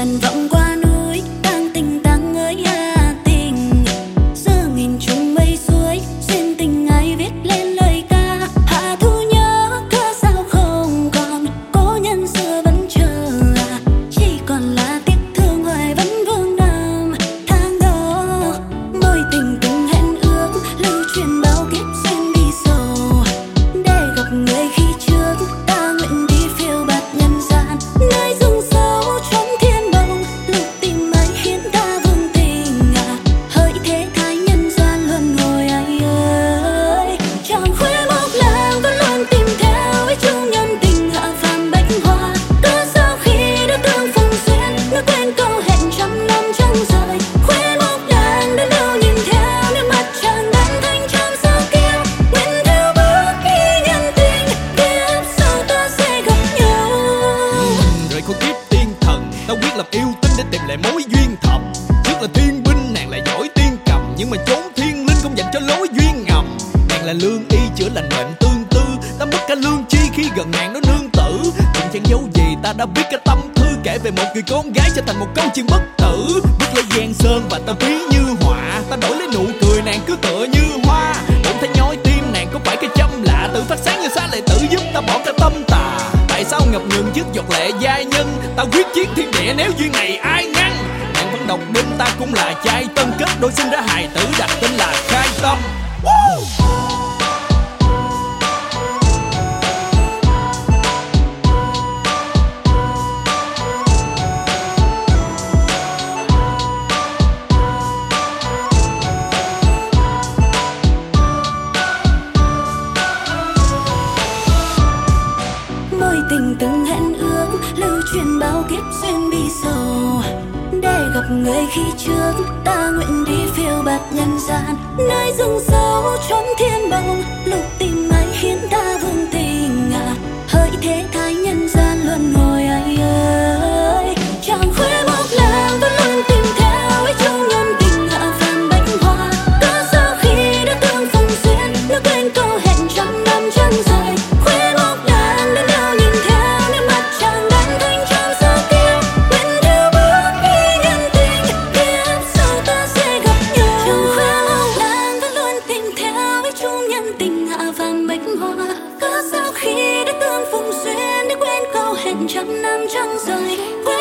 lần vọng qua núi tang tình tang ơi hà tình, giờ nghìn trùng mây suối duyên tình ai viết lên lời ca. Hạ thu nhớ cớ sao không còn cố nhân xưa vẫn chờ, chỉ còn là tiếc thương hoài vẫn vương năm tháng đó. Mối tình từng hẹn ước lưu truyền bao kiếp duyên bi sầu, để gặp người khi trước ta nguyện đi phiêu bạt nhân gian. Nơi rừng sâu trong thiên bồng lục tìm ai khiến ta vương tình, hỡi thế thái nhân gian luân hồi ai ơi. Chàng khuê mộc làng vẫn luôn tìm theo ý chung nhân tình hạ phàm bách hoa, cớ sao khi đã tương phùng duyên đã quên câu hẹn trăm năm chẳng rời. Khuê mộc làng đã lưu nhìn theo nước mắt chàng đang thanh trăm sao kia, nguyện theo bước đi nhân tình kiếp sau ta sẽ gặp nhau. Rồi khôn kiếp tiên thần, tao quyết lập yêu tinh để tìm lại mối duyên thầm. Trước là tiên binh, nàng là giỏi tiên cầm, nhưng mà chốn thiên linh không dành cho lối duyên ngầm. Nàng là lương y chữa lành bệnh tương tư, ta mất cả lương chi khi gần nàng đó nương tử. Đừng chẳng giấu gì ta đã viết cả tâm thư, kể về một người con gái trở thành một câu chuyện bất tử. Bước lấy giang sơn và ta ví như họa, ta đổi lấy nụ cười nàng cứ tựa như hoa. Bỗng thấy nhói tim nàng có phải cái châm lạ, tự phát sáng như xa lệ tử giúp ta bỏ cả tâm tà. Tại sao ngập ngừng trước giọt lệ giai nhân, ta quyết chiến thiên địa nếu duyên này ai ngăn. Nàng vẫn độc đinh ta cũng là trai tân, kết đôi sinh ra hài tử đặt tên là khai tâm. Mối tình từng hẹn ước lưu truyền bao kiếp duyên bi sầu, để gặp người khi trước ta nguyện đi phiêu bạt nhân gian. Nơi rừng sâu trong thiên bồng lục tìm ai khiến ta vương tình, hỡi thế thái nhân gian luân hồi ai ơi. Chàng khuê mộc làng vẫn luôn tìm theo ý chung nhân tình hạ phàm bách hoa, cớ sao khi đã tương phùng duyên đã quên câu hẹn trăm năm chẳng rời. Khuê mộc làng đã lưu nhìn theo nước mắt chàng đang thanh trăm sao kia, nguyện theo bước đi nhân tình kiếp sau ta sẽ gặp nhau. Chàng khuê mộc làng vẫn luôn tìm theo ý chung nhân tình hạ phàm bách hoa, cớ sao khi đã tương phùng duyên đã quên câu hẹn trăm năm chẳng rời.